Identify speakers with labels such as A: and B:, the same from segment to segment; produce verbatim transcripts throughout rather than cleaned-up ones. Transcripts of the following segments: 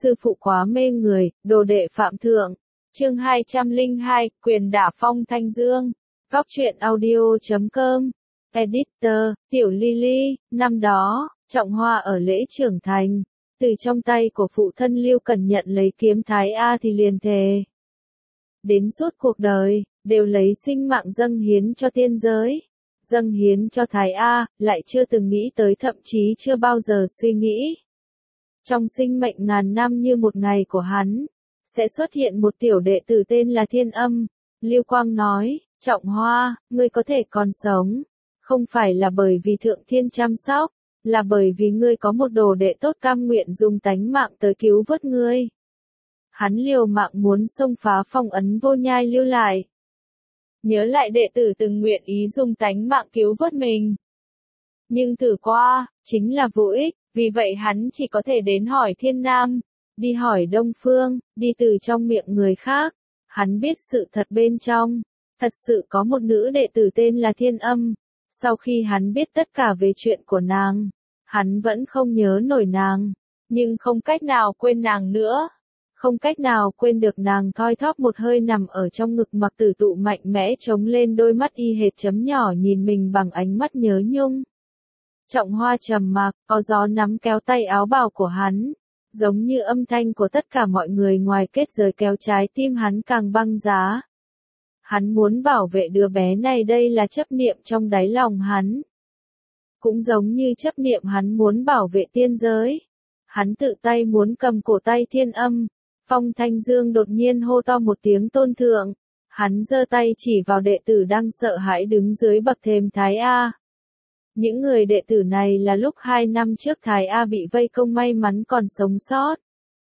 A: sư phụ quá mê người, đồ đệ phạm thượng. Chương hai trăm lẻ hai, quyền đả Phong Thanh Dương. Góc truyện audio chấm com. Editor, Tiểu Lily. Năm đó, Trọng Hoa ở lễ trưởng thành, từ trong tay của phụ thân Lưu Cần nhận lấy kiếm Thái A thì liền thề. Đến suốt cuộc đời, đều lấy sinh mạng dâng hiến cho tiên giới. Dâng hiến cho Thái A, lại chưa từng nghĩ tới, thậm chí chưa bao giờ suy nghĩ. Trong sinh mệnh ngàn năm như một ngày của hắn, sẽ xuất hiện một tiểu đệ tử tên là Thiên Âm. Lưu Quang nói, Trọng Hoa, ngươi có thể còn sống, không phải là bởi vì Thượng Thiên chăm sóc, là bởi vì ngươi có một đồ đệ tốt cam nguyện dùng tánh mạng tới cứu vớt ngươi. Hắn liều mạng muốn xông phá phong ấn vô nhai lưu lại. Nhớ lại đệ tử từng nguyện ý dùng tánh mạng cứu vớt mình. Nhưng thử qua, chính là vô ích, vì vậy hắn chỉ có thể đến hỏi Thiên Nam, đi hỏi Đông Phương, đi từ trong miệng người khác. Hắn biết sự thật bên trong, thật sự có một nữ đệ tử tên là Thiên Âm. Sau khi hắn biết tất cả về chuyện của nàng, hắn vẫn không nhớ nổi nàng, nhưng không cách nào quên nàng nữa. Không cách nào quên được nàng thoi thóp một hơi nằm ở trong ngực Mặc Tử Tụ mạnh mẽ chống lên đôi mắt y hệt chấm nhỏ nhìn mình bằng ánh mắt nhớ nhung. Trọng Hoa trầm mặc, có gió nắm kéo tay áo bào của hắn, giống như âm thanh của tất cả mọi người ngoài kết giới kéo trái tim hắn càng băng giá. Hắn muốn bảo vệ đứa bé này, đây là chấp niệm trong đáy lòng hắn. Cũng giống như chấp niệm hắn muốn bảo vệ tiên giới. Hắn tự tay muốn cầm cổ tay Thiên Âm. Phong Thanh Dương đột nhiên hô to một tiếng tôn thượng. Hắn giơ tay chỉ vào đệ tử đang sợ hãi đứng dưới bậc thềm Thái A. Những người đệ tử này là lúc hai năm trước Thái A bị vây công may mắn còn sống sót.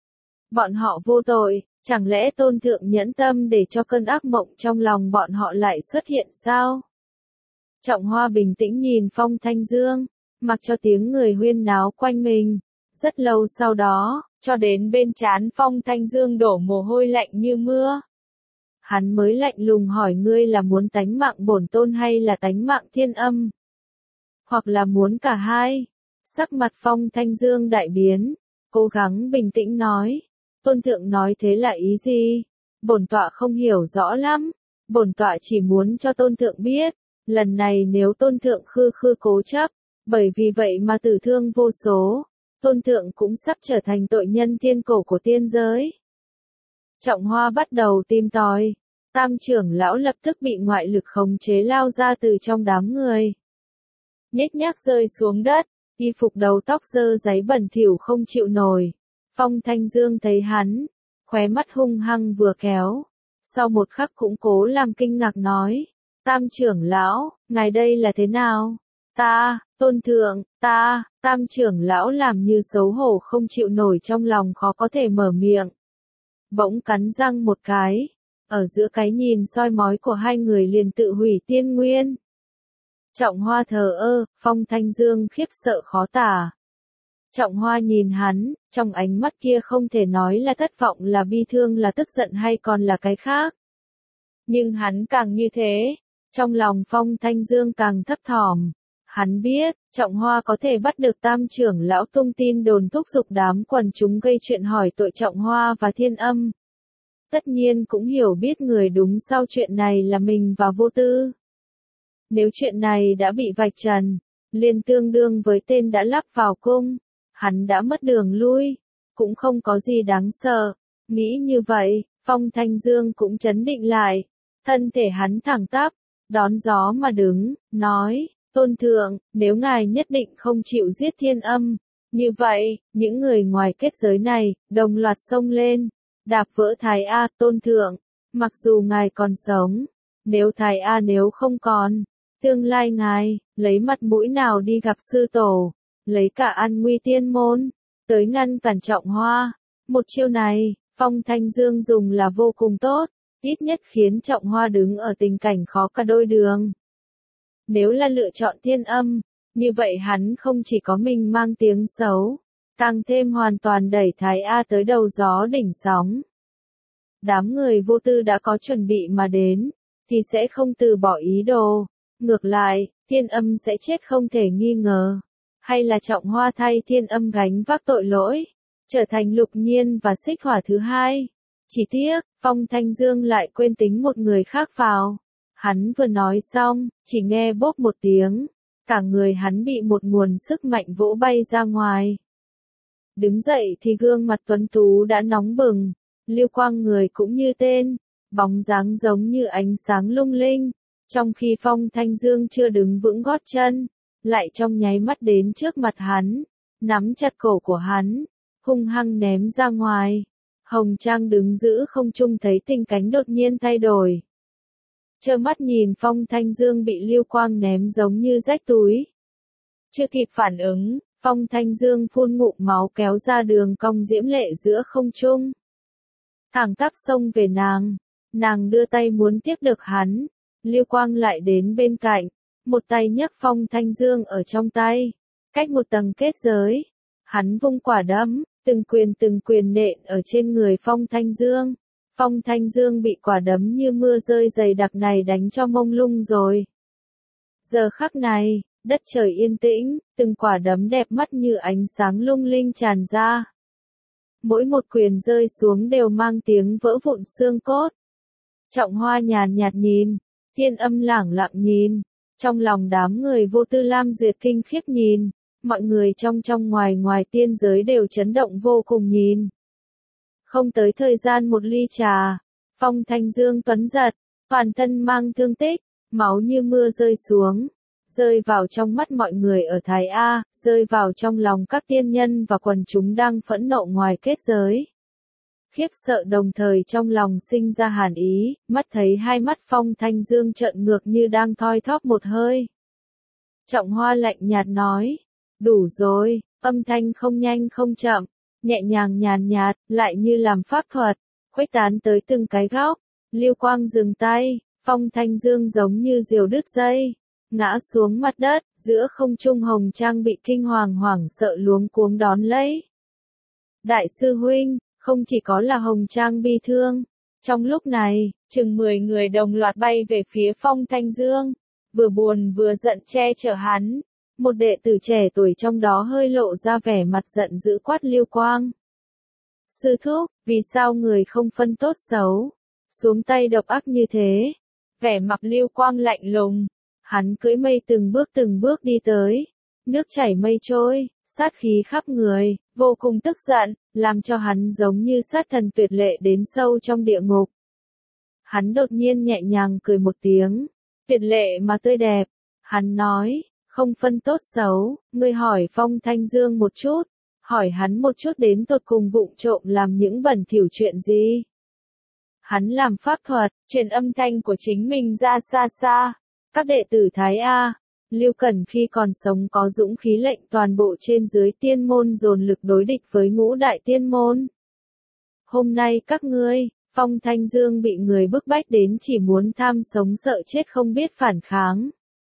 A: Bọn họ vô tội, chẳng lẽ tôn thượng nhẫn tâm để cho cơn ác mộng trong lòng bọn họ lại xuất hiện sao? Trọng Hoa bình tĩnh nhìn Phong Thanh Dương, mặc cho tiếng người huyên náo quanh mình. Rất lâu sau đó, cho đến bên trán Phong Thanh Dương đổ mồ hôi lạnh như mưa. Hắn mới lạnh lùng hỏi, ngươi là muốn tánh mạng bổn tôn hay là tánh mạng Thiên Âm? Hoặc là muốn cả hai? Sắc mặt Phong Thanh Dương đại biến, cố gắng bình tĩnh nói. Tôn thượng nói thế là ý gì? Bổn tọa không hiểu rõ lắm. Bổn tọa chỉ muốn cho tôn thượng biết, lần này nếu tôn thượng khư khư cố chấp, bởi vì vậy mà tử thương vô số, tôn thượng cũng sắp trở thành tội nhân thiên cổ của tiên giới. Trọng Hoa bắt đầu tìm tòi. Tam trưởng lão lập tức bị ngoại lực khống chế lao ra từ trong đám người. Nhếch nhác rơi xuống đất, y phục đầu tóc dơ giấy bẩn thỉu không chịu nổi. Phong Thanh Dương thấy hắn, khóe mắt hung hăng vừa kéo. Sau một khắc cũng cố làm kinh ngạc nói, Tam trưởng lão, ngài đây là thế nào? Ta, tôn thượng, ta, Tam trưởng lão làm như xấu hổ không chịu nổi, trong lòng khó có thể mở miệng. Bỗng cắn răng một cái, ở giữa cái nhìn soi mói của hai người liền tự hủy tiên nguyên. Trọng Hoa thờ ơ, Phong Thanh Dương khiếp sợ khó tả. Trọng Hoa nhìn hắn, trong ánh mắt kia không thể nói là thất vọng, là bi thương, là tức giận hay còn là cái khác. Nhưng hắn càng như thế, trong lòng Phong Thanh Dương càng thấp thỏm. Hắn biết, Trọng Hoa có thể bắt được Tam trưởng lão tung tin đồn thúc giục đám quần chúng gây chuyện hỏi tội Trọng Hoa và Thiên Âm. Tất nhiên cũng hiểu biết người đúng sau chuyện này là mình và Vô Tư. Nếu chuyện này đã bị vạch trần, liền tương đương với tên đã lắp vào cung, hắn đã mất đường lui, cũng không có gì đáng sợ. Nghĩ như vậy, Phong Thanh Dương cũng trấn định lại, thân thể hắn thẳng tắp, đón gió mà đứng, nói, tôn thượng, nếu ngài nhất định không chịu giết Thiên Âm, như vậy, những người ngoài kết giới này, đồng loạt xông lên, đạp vỡ Thái A. Tôn thượng, mặc dù ngài còn sống, nếu Thái A nếu không còn, tương lai ngài, lấy mặt mũi nào đi gặp sư tổ, lấy cả an nguy tiên môn, tới ngăn cản Trọng Hoa. Một chiêu này, Phong Thanh Dương dùng là vô cùng tốt, ít nhất khiến Trọng Hoa đứng ở tình cảnh khó cả đôi đường. Nếu là lựa chọn Thiên Âm, như vậy hắn không chỉ có mình mang tiếng xấu, càng thêm hoàn toàn đẩy Thái A tới đầu gió đỉnh sóng. Đám người Vô Tư đã có chuẩn bị mà đến, thì sẽ không từ bỏ ý đồ. Ngược lại, Thiên Âm sẽ chết không thể nghi ngờ. Hay là Trọng Hoa thay Thiên Âm gánh vác tội lỗi. trở thành Lục Nhiên và Xích Hỏa thứ hai. Chỉ tiếc, Phong Thanh Dương lại quên tính một người khác vào. Hắn vừa nói xong, chỉ nghe bốp một tiếng, cả người hắn bị một nguồn sức mạnh vỗ bay ra ngoài. Đứng dậy thì gương mặt tuấn tú đã nóng bừng, lưu quang người cũng như tên, bóng dáng giống như ánh sáng lung linh, trong khi Phong Thanh Dương chưa đứng vững gót chân, lại trong nháy mắt đến trước mặt hắn, nắm chặt cổ của hắn, hung hăng ném ra ngoài. Hồng Trang đứng giữ không trung thấy tình cảnh đột nhiên thay đổi. Trơ mắt nhìn Phong Thanh Dương bị lưu quang ném giống như rách túi. Chưa kịp phản ứng, Phong Thanh Dương phun ngụm máu kéo ra đường cong diễm lệ giữa không trung. Thẳng tắp xông về nàng, nàng đưa tay muốn tiếp được hắn, lưu quang lại đến bên cạnh, một tay nhấc Phong Thanh Dương ở trong tay, cách một tầng kết giới. Hắn vung quả đấm, từng quyền từng quyền nện ở trên người Phong Thanh Dương. Phong Thanh Dương bị quả đấm như mưa rơi dày đặc này đánh cho mông lung rồi. Giờ khắc này, đất trời yên tĩnh, từng quả đấm đẹp mắt như ánh sáng lung linh tràn ra. Mỗi một quyền rơi xuống đều mang tiếng vỡ vụn xương cốt. Trọng Hoa nhàn nhạt nhìn, Thiên Âm lẳng lặng nhìn, trong lòng đám người Vô Tư Lam Duyệt kinh khiếp nhìn, mọi người trong trong ngoài ngoài tiên giới đều chấn động vô cùng nhìn. Không tới thời gian một ly trà, Phong Thanh Dương tuấn giật, toàn thân mang thương tích, máu như mưa rơi xuống, rơi vào trong mắt mọi người ở Thái A, rơi vào trong lòng các tiên nhân và quần chúng đang phẫn nộ ngoài kết giới. Khiếp sợ đồng thời trong lòng sinh ra hàn ý, mắt thấy hai mắt Phong Thanh Dương trợn ngược như đang thoi thóp một hơi. Trọng Hoa lạnh nhạt nói, đủ rồi, âm thanh không nhanh không chậm, nhẹ nhàng nhàn nhạt, lại như làm pháp thuật, khuếch tán tới từng cái góc. Lưu quang dừng tay, Phong Thanh Dương giống như diều đứt dây, ngã xuống mặt đất, giữa không trung Hồng Trang bị kinh hoàng hoảng sợ luống cuống đón lấy. Đại sư huynh, không chỉ có là Hồng Trang bi thương, trong lúc này, chừng mười người đồng loạt bay về phía Phong Thanh Dương, vừa buồn vừa giận che chở hắn. Một đệ tử trẻ tuổi trong đó hơi lộ ra vẻ mặt giận dữ quát Lưu Quang. Sư thúc, vì sao người không phân tốt xấu, xuống tay độc ác như thế? Vẻ mặt Lưu Quang lạnh lùng, hắn cưỡi mây từng bước từng bước đi tới, nước chảy mây trôi, sát khí khắp người, vô cùng tức giận, làm cho hắn giống như sát thần tuyệt lệ đến sâu trong địa ngục. Hắn đột nhiên nhẹ nhàng cười một tiếng, tuyệt lệ mà tươi đẹp, hắn nói, không phân tốt xấu, ngươi hỏi Phong Thanh Dương một chút, hỏi hắn một chút đến tột cùng vụng trộm làm những bẩn thỉu chuyện gì. Hắn làm pháp thuật, truyền âm thanh của chính mình ra xa xa. Các đệ tử Thái A, Lưu Cẩn khi còn sống có dũng khí lệnh toàn bộ trên dưới tiên môn dồn lực đối địch với ngũ đại tiên môn. Hôm nay các ngươi, Phong Thanh Dương bị người bức bách đến chỉ muốn tham sống sợ chết không biết phản kháng.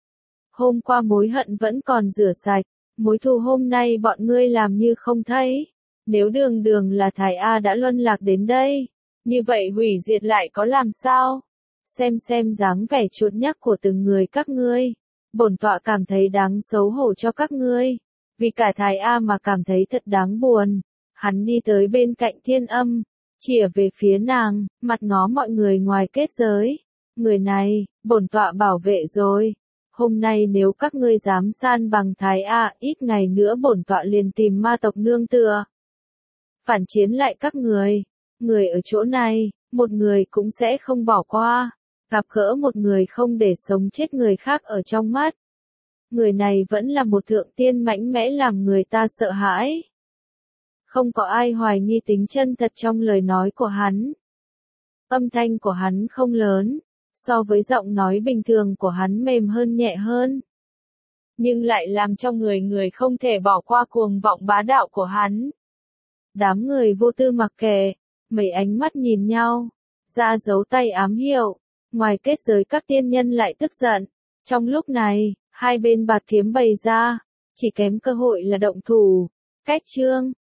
A: Hôm qua mối hận vẫn còn rửa sạch, mối thù hôm nay bọn ngươi làm như không thấy. Nếu đường đường là Thái A đã luân lạc đến đây, như vậy hủy diệt lại có làm sao? Xem xem dáng vẻ chuột nhắt của từng người các ngươi, bổn tọa cảm thấy đáng xấu hổ cho các ngươi, vì cả Thái A mà cảm thấy thật đáng buồn. Hắn đi tới bên cạnh Thiên Âm, chìa về phía nàng, mặt ngó mọi người ngoài kết giới. Người này, bổn tọa bảo vệ rồi. Hôm nay nếu các ngươi dám san bằng Thái A, ít ngày nữa bổn tọa liền tìm ma tộc nương tựa. Phản chiến lại các người, người ở chỗ này, một người cũng sẽ không bỏ qua. Gặp gỡ một người không để sống chết người khác ở trong mắt. Người này vẫn là một thượng tiên mạnh mẽ làm người ta sợ hãi. Không có ai hoài nghi tính chân thật trong lời nói của hắn. Âm thanh của hắn không lớn, so với giọng nói bình thường của hắn mềm hơn nhẹ hơn. Nhưng lại làm cho người người không thể bỏ qua cuồng vọng bá đạo của hắn. Đám người vô tư mặc kệ, mấy ánh mắt nhìn nhau, ra dấu tay ám hiệu. Ngoài kết giới các tiên nhân lại tức giận. Trong lúc này, hai bên bạt kiếm bày ra, chỉ kém cơ hội là động thủ. Cách chương